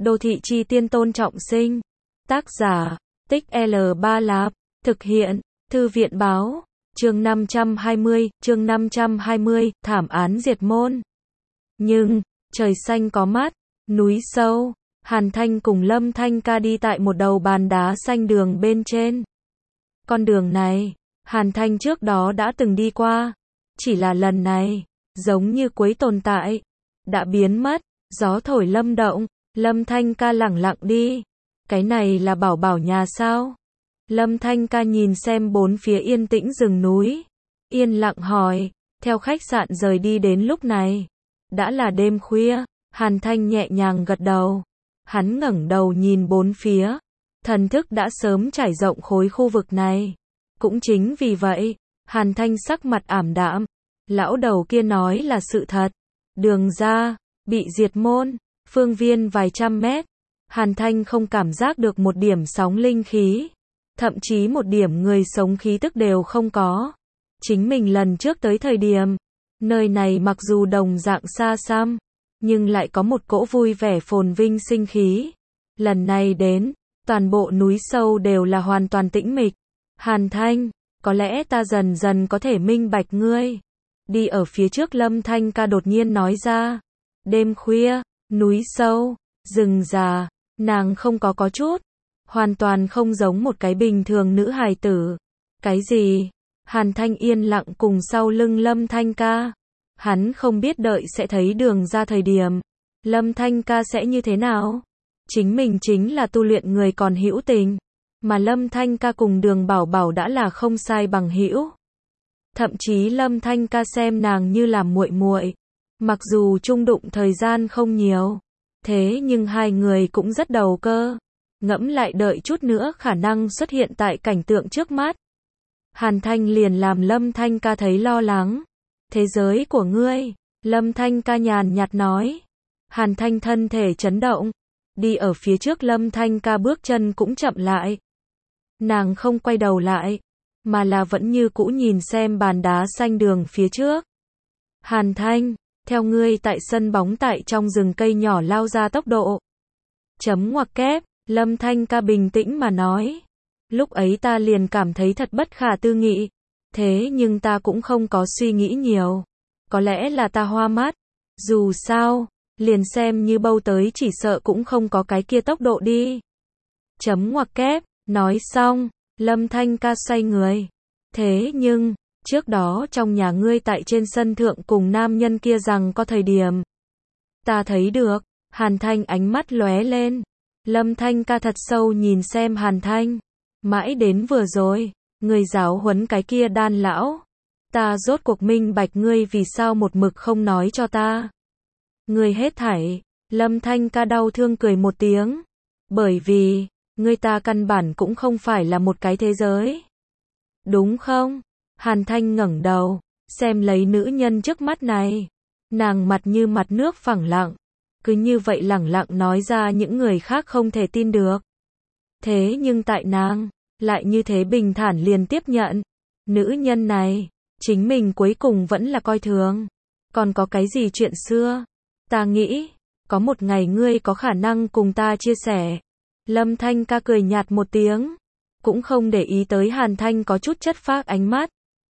Đô thị chi tiên Tôn Trọng Sinh. Tác giả, Tích L Ba Lạp. Thực hiện, Thư viện báo. Chương 520, thảm án diệt môn. Nhưng, trời xanh có mắt, núi sâu, Hàn Thanh cùng Lâm Thanh Ca đi tại một đầu bàn đá xanh đường bên trên. Con đường này, Hàn Thanh trước đó đã từng đi qua, chỉ là lần này, giống như cuối tồn tại, đã biến mất, gió thổi lâm động, Lâm Thanh Ca lẳng lặng đi. Cái này là Bảo Bảo nhà sao? Lâm Thanh Ca nhìn xem bốn phía yên tĩnh rừng núi, yên lặng hỏi, theo khách sạn rời đi đến lúc này, đã là đêm khuya, Hàn Thanh nhẹ nhàng gật đầu. Hắn ngẩng đầu nhìn bốn phía, thần thức đã sớm trải rộng khối khu vực này. Cũng chính vì vậy, Hàn Thanh sắc mặt ảm đạm, lão đầu kia nói là sự thật. Đường ra, bị diệt môn, phương viên vài trăm mét, Hàn Thanh không cảm giác được một điểm sóng linh khí, thậm chí một điểm người sống khí tức đều không có. Chính mình lần trước tới thời điểm, nơi này mặc dù đồng dạng xa xăm, nhưng lại có một cỗ vui vẻ phồn vinh sinh khí. Lần này đến, toàn bộ núi sâu đều là hoàn toàn tĩnh mịch. Hàn Thanh, có lẽ ta dần dần có thể minh bạch ngươi. Đi ở phía trước Lâm Thanh Ca đột nhiên nói ra. Đêm khuya, núi sâu, rừng già, nàng không có chút, hoàn toàn không giống một cái bình thường nữ hài tử. Cái gì? Hàn Thanh yên lặng cùng sau lưng Lâm Thanh Ca. Hắn không biết đợi sẽ thấy đường ra thời điểm, Lâm Thanh Ca sẽ như thế nào. Chính mình chính là tu luyện người còn hữu tình, mà Lâm Thanh Ca cùng Đường Bảo Bảo đã là không sai bằng hữu. Thậm chí Lâm Thanh Ca xem nàng như là muội muội. Mặc dù chung đụng thời gian không nhiều, thế nhưng hai người cũng rất đầu cơ. Ngẫm lại đợi chút nữa khả năng xuất hiện tại cảnh tượng trước mắt. Hàn Thanh liền làm Lâm Thanh Ca thấy lo lắng. Thế giới của ngươi, Lâm Thanh Ca nhàn nhạt nói. Hàn Thanh thân thể chấn động, đi ở phía trước Lâm Thanh Ca bước chân cũng chậm lại. Nàng không quay đầu lại, mà là vẫn như cũ nhìn xem bàn đá xanh đường phía trước. Hàn Thanh, theo ngươi tại sân bóng tại trong rừng cây nhỏ lao ra tốc độ. Chấm ngoặc kép, Lâm Thanh Ca bình tĩnh mà nói. Lúc ấy ta liền cảm thấy thật bất khả tư nghị. Thế nhưng ta cũng không có suy nghĩ nhiều. Có lẽ là ta hoa mắt. Dù sao, liền xem như bâu tới chỉ sợ cũng không có cái kia tốc độ đi. Chấm ngoặc kép, nói xong, Lâm Thanh Ca xoay người. Thế nhưng, trước đó trong nhà ngươi tại trên sân thượng cùng nam nhân kia rằng có thời điểm. Ta thấy được, Hàn Thanh ánh mắt lóe lên. Lâm Thanh Ca thật sâu nhìn xem Hàn Thanh. Mãi đến vừa rồi, ngươi giáo huấn cái kia đan lão. Ta rốt cuộc minh bạch ngươi vì sao một mực không nói cho ta. Ngươi hết thảy, Lâm Thanh Ca đau thương cười một tiếng. Bởi vì, ngươi ta căn bản cũng không phải là một cái thế giới. Đúng không? Hàn Thanh ngẩng đầu, xem lấy nữ nhân trước mắt này. Nàng mặt như mặt nước phẳng lặng. Cứ như vậy lẳng lặng nói ra những người khác không thể tin được. Thế nhưng tại nàng, lại như thế bình thản liền tiếp nhận. Nữ nhân này, chính mình cuối cùng vẫn là coi thường. Còn có cái gì chuyện xưa? Ta nghĩ, có một ngày ngươi có khả năng cùng ta chia sẻ. Lâm Thanh Ca cười nhạt một tiếng, cũng không để ý tới Hàn Thanh có chút chất phác ánh mắt.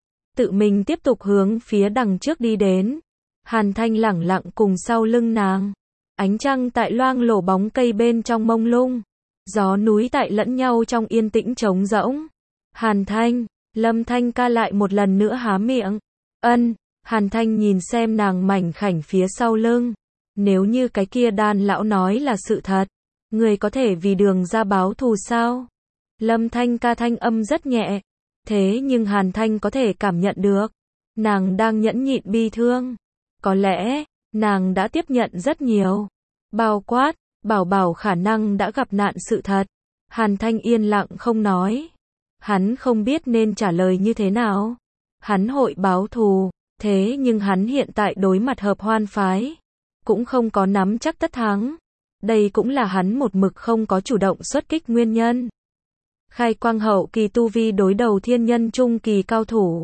Tự mình tiếp tục hướng phía đằng trước đi đến. Hàn Thanh lẳng lặng cùng sau lưng nàng. Ánh trăng tại loang lổ bóng cây bên trong mông lung. Gió núi tại lẫn nhau trong yên tĩnh trống rỗng. Hàn Thanh, Lâm Thanh Ca lại một lần nữa há miệng. Ân, Hàn Thanh nhìn xem nàng mảnh khảnh phía sau lưng. Nếu như cái kia đan lão nói là sự thật, người có thể vì đường ra báo thù sao? Lâm Thanh Ca thanh âm rất nhẹ. Thế nhưng Hàn Thanh có thể cảm nhận được. Nàng đang nhẫn nhịn bi thương. Có lẽ, nàng đã tiếp nhận rất nhiều. Bao quát, Bảo Bảo khả năng đã gặp nạn sự thật. Hàn Thanh yên lặng không nói. Hắn không biết nên trả lời như thế nào. Hắn hội báo thù, thế nhưng hắn hiện tại đối mặt Hợp Hoan phái, cũng không có nắm chắc tất thắng. Đây cũng là hắn một mực không có chủ động xuất kích nguyên nhân. Khai quang hậu kỳ tu vi đối đầu thiên nhân trung kỳ cao thủ.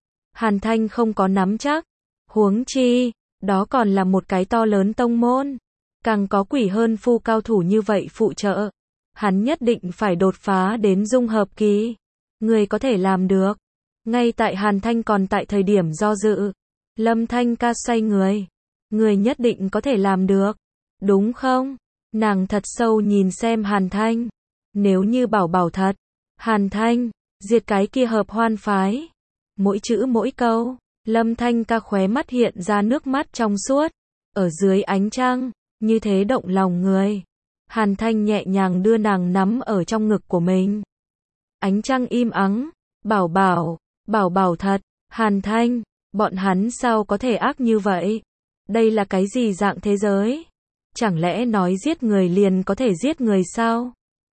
Hàn Thanh không có nắm chắc. Huống chi, đó còn là một cái to lớn tông môn. Càng có quỷ hơn phu cao thủ như vậy phụ trợ. Hắn nhất định phải đột phá đến dung hợp kỳ. Người có thể làm được. Ngay tại Hàn Thanh còn tại thời điểm do dự. Lâm Thanh Ca xoay người. Người nhất định có thể làm được. Đúng không? Nàng thật sâu nhìn xem Hàn Thanh. Nếu như bảo thật. Hàn Thanh, diệt cái kia hợp hoan phái. Mỗi chữ mỗi câu. Lâm Thanh Ca khóe mắt hiện ra nước mắt trong suốt. Ở dưới ánh trăng. Như thế động lòng người. Hàn Thanh nhẹ nhàng đưa nàng nắm ở trong ngực của mình. Ánh trăng im ắng. Bảo bảo thật. Hàn Thanh, bọn hắn sao có thể ác như vậy? Đây là cái gì dạng thế giới? Chẳng lẽ nói giết người liền có thể giết người sao?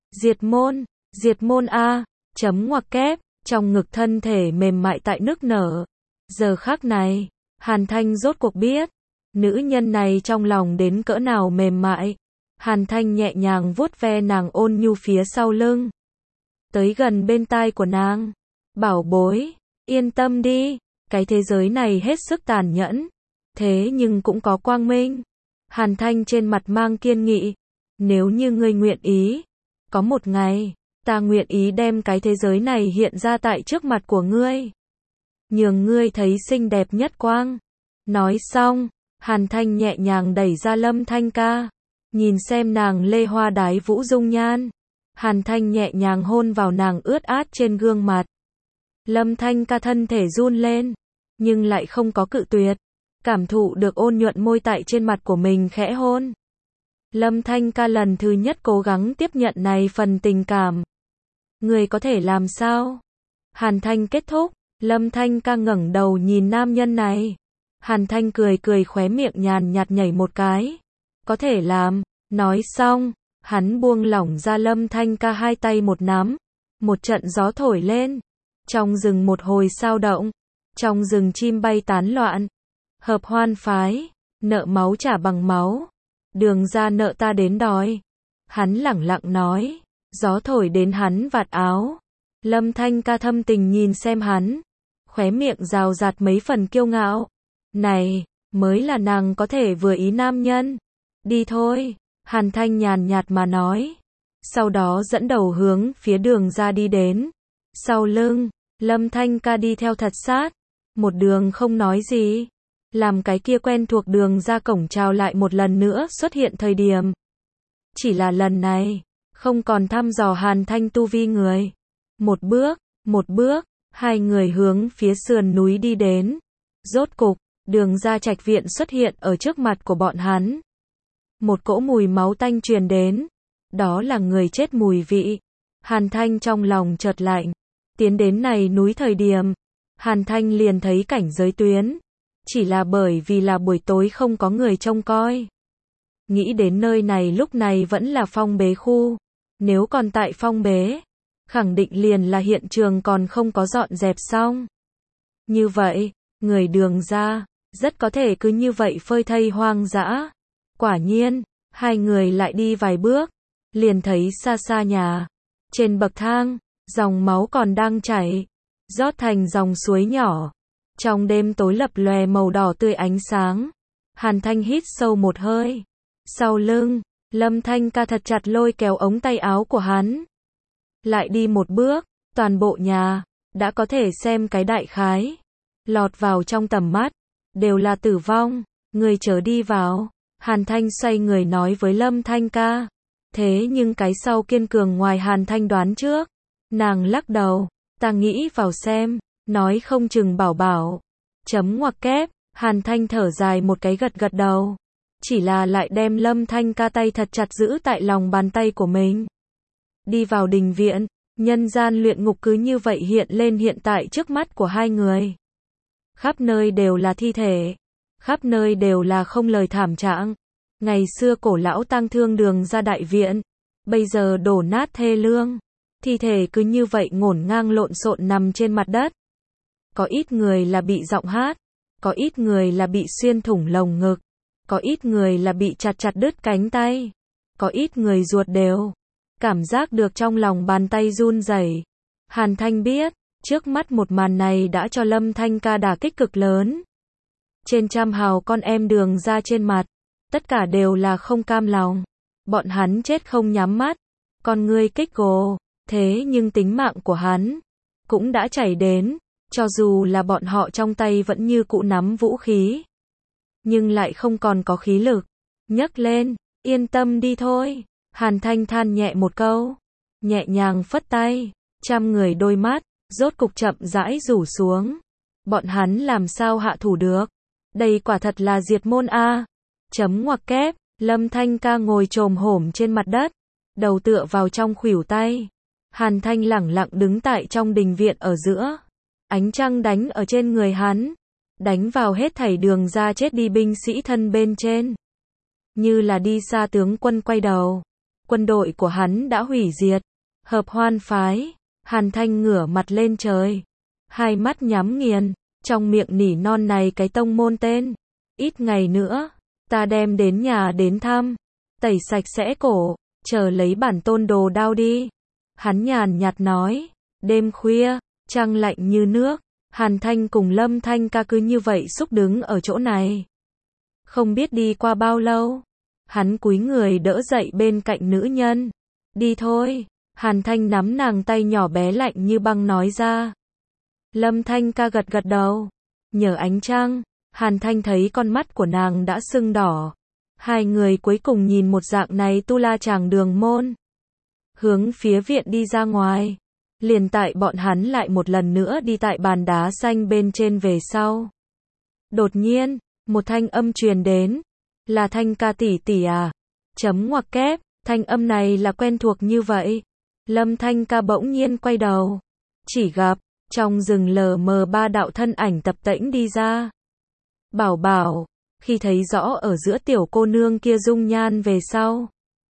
Diệt môn a, chấm ngoặc kép, trong ngực thân thể mềm mại tại nức nở. Giờ khắc này, Hàn Thanh rốt cuộc biết, nữ nhân này trong lòng đến cỡ nào mềm mại. Hàn Thanh nhẹ nhàng vuốt ve nàng ôn nhu phía sau lưng. Tới gần bên tai của nàng. Bảo bối, yên tâm đi, cái thế giới này hết sức tàn nhẫn. Thế nhưng cũng có quang minh. Hàn Thanh trên mặt mang kiên nghị. Nếu như ngươi nguyện ý, có một ngày, ta nguyện ý đem cái thế giới này hiện ra tại trước mặt của ngươi. Nhường ngươi thấy xinh đẹp nhất quang. Nói xong, Hàn Thanh nhẹ nhàng đẩy ra Lâm Thanh Ca. Nhìn xem nàng lê hoa đái vũ dung nhan. Hàn Thanh nhẹ nhàng hôn vào nàng ướt át trên gương mặt. Lâm Thanh Ca thân thể run lên, nhưng lại không có cự tuyệt. Cảm thụ được ôn nhuận môi tại trên mặt của mình khẽ hôn. Lâm Thanh Ca lần thứ nhất cố gắng tiếp nhận này phần tình cảm. Người có thể làm sao? Hàn Thanh kết thúc, Lâm Thanh Ca ngẩng đầu nhìn nam nhân này. Hàn Thanh cười khóe miệng nhàn nhạt nhảy một cái. Có thể làm, nói xong, hắn buông lỏng ra Lâm Thanh Ca hai tay một nắm. Một trận gió thổi lên. Trong rừng một hồi sao động. Trong rừng chim bay tán loạn. Hợp hoan phái, nợ máu trả bằng máu. Đường ra nợ ta đến đòi. Hắn lẳng lặng nói. Gió thổi đến hắn vạt áo. Lâm Thanh Ca thâm tình nhìn xem hắn. Khóe miệng rào rạt mấy phần kiêu ngạo. Này, mới là nàng có thể vừa ý nam nhân. Đi thôi, Hàn Thanh nhàn nhạt mà nói. Sau đó dẫn đầu hướng phía đường ra đi đến. Sau lưng, Lâm Thanh Ca đi theo thật sát. Một đường không nói gì. Làm cái kia quen thuộc đường ra cổng chào lại một lần nữa xuất hiện thời điểm. Chỉ là lần này, không còn thăm dò Hàn Thanh tu vi người. Một bước, hai người hướng phía sườn núi đi đến. Rốt cục, đường ra trạch viện xuất hiện ở trước mặt của bọn hắn. Một cỗ mùi máu tanh truyền đến. Đó là người chết mùi vị. Hàn Thanh trong lòng chợt lạnh. Tiến đến này núi thời điểm, Hàn Thanh liền thấy cảnh giới tuyến. Chỉ là bởi vì là buổi tối không có người trông coi. Nghĩ đến nơi này lúc này vẫn là phong bế khu. Nếu còn tại phong bế, khẳng định liền là hiện trường còn không có dọn dẹp xong. Như vậy, người đường ra, rất có thể cứ như vậy phơi thây hoang dã. Quả nhiên, hai người lại đi vài bước, liền thấy xa xa nhà. Trên bậc thang, dòng máu còn đang chảy, rót thành dòng suối nhỏ. Trong đêm tối lập lòe màu đỏ tươi ánh sáng. Hàn Thanh hít sâu một hơi. Sau lưng, Lâm Thanh Ca thật chặt lôi kéo ống tay áo của hắn. Lại đi một bước, toàn bộ nhà, đã có thể xem cái đại khái. Lọt vào trong tầm mắt, đều là tử vong, người chớ đi vào. Hàn Thanh xoay người nói với Lâm Thanh Ca. Thế nhưng cái sau kiên cường ngoài Hàn Thanh đoán trước. Nàng lắc đầu, ta nghĩ vào xem, nói không chừng bảo. Chấm ngoặc kép, Hàn Thanh thở dài một cái gật đầu. Chỉ là lại đem Lâm Thanh Ca tay thật chặt giữ tại lòng bàn tay của mình. Đi vào đình viện, nhân gian luyện ngục cứ như vậy hiện lên hiện tại trước mắt của hai người. Khắp nơi đều là thi thể. Khắp nơi đều là không lời thảm trạng. Ngày xưa cổ lão tang thương đường ra đại viện. Bây giờ đổ nát thê lương. Thi thể cứ như vậy ngổn ngang lộn xộn nằm trên mặt đất. Có ít người là bị giọng hát. Có ít người là bị xuyên thủng lồng ngực. Có ít người là bị chặt đứt cánh tay. Có ít người ruột đều. Cảm giác được trong lòng bàn tay run rẩy. Hàn Thanh biết, trước mắt một màn này đã cho Lâm Thanh Ca đả kích cực lớn. Trên trăm hào con em đường ra trên mặt. Tất cả đều là không cam lòng. Bọn hắn chết không nhắm mắt. Con ngươi kích gồ. Thế nhưng tính mạng của hắn cũng đã chảy đến. Cho dù là bọn họ trong tay vẫn như cũ nắm vũ khí. Nhưng lại không còn có khí lực. Nhấc lên, yên tâm đi thôi. Hàn Thanh than nhẹ một câu. Nhẹ nhàng phất tay. Trăm người đôi mắt, rốt cục chậm rãi rủ xuống. Bọn hắn làm sao hạ thủ được? Đây quả thật là diệt môn a. Chấm ngoặc kép, Lâm Thanh ca ngồi chồm hổm trên mặt đất. Đầu tựa vào trong khuỷu tay. Hàn Thanh lẳng lặng đứng tại trong đình viện ở giữa. Ánh trăng đánh ở trên người hắn. Đánh vào hết thảy đường ra chết đi binh sĩ thân bên trên. Như là đi xa tướng quân quay đầu. Quân đội của hắn đã hủy diệt. Hợp hoan phái. Hàn Thanh ngửa mặt lên trời. Hai mắt nhắm nghiền. Trong miệng nỉ non này cái tông môn tên. Ít ngày nữa. Ta đem đến nhà đến thăm. Tẩy sạch sẽ cổ. Chờ lấy bản tôn đồ đao đi. Hắn nhàn nhạt nói. Đêm khuya. Trăng lạnh như nước. Hàn Thanh cùng Lâm Thanh ca cứ như vậy xúc đứng ở chỗ này. Không biết đi qua bao lâu. Hắn cúi người đỡ dậy bên cạnh nữ nhân. Đi thôi. Hàn Thanh nắm nàng tay nhỏ bé lạnh như băng nói ra. Lâm Thanh ca gật gật đầu. Nhờ ánh trăng, Hàn Thanh thấy con mắt của nàng đã sưng đỏ. Hai người cuối cùng nhìn một dạng này tu la chàng đường môn. Hướng phía viện đi ra ngoài. Liền tại bọn hắn lại một lần nữa đi tại bàn đá xanh bên trên về sau. Đột nhiên, một thanh âm truyền đến. Là Thanh ca tỷ tỷ à? Chấm ngoặc kép, thanh âm này là quen thuộc như vậy. Lâm Thanh ca bỗng nhiên quay đầu. Chỉ gặp, trong rừng lờ mờ ba đạo thân ảnh tập tễnh đi ra. Bảo bảo, khi thấy rõ ở giữa tiểu cô nương kia dung nhan về sau.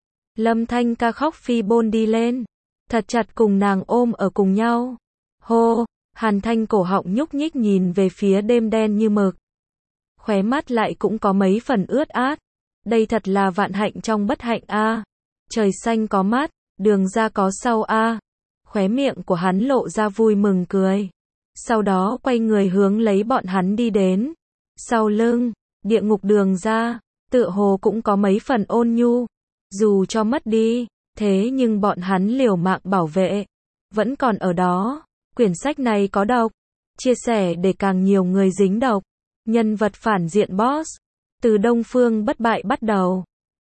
Lâm Thanh ca khóc phi bôn đi lên. Thật chặt cùng nàng ôm ở cùng nhau. Hô, Hàn Thanh cổ họng nhúc nhích nhìn về phía đêm đen như mực. Khóe mắt lại cũng có mấy phần ướt át. Đây thật là vạn hạnh trong bất hạnh a. Trời xanh có mắt, đường ra có sau a. Khóe miệng của hắn lộ ra vui mừng cười. Sau đó quay người hướng lấy bọn hắn đi đến. Sau lưng, địa ngục đường ra, tựa hồ cũng có mấy phần ôn nhu. Dù cho mất đi, thế nhưng bọn hắn liều mạng bảo vệ. Vẫn còn ở đó. Quyển sách này có độc. Chia sẻ để càng nhiều người dính độc. Nhân vật phản diện boss. Từ Đông Phương bất bại bắt đầu.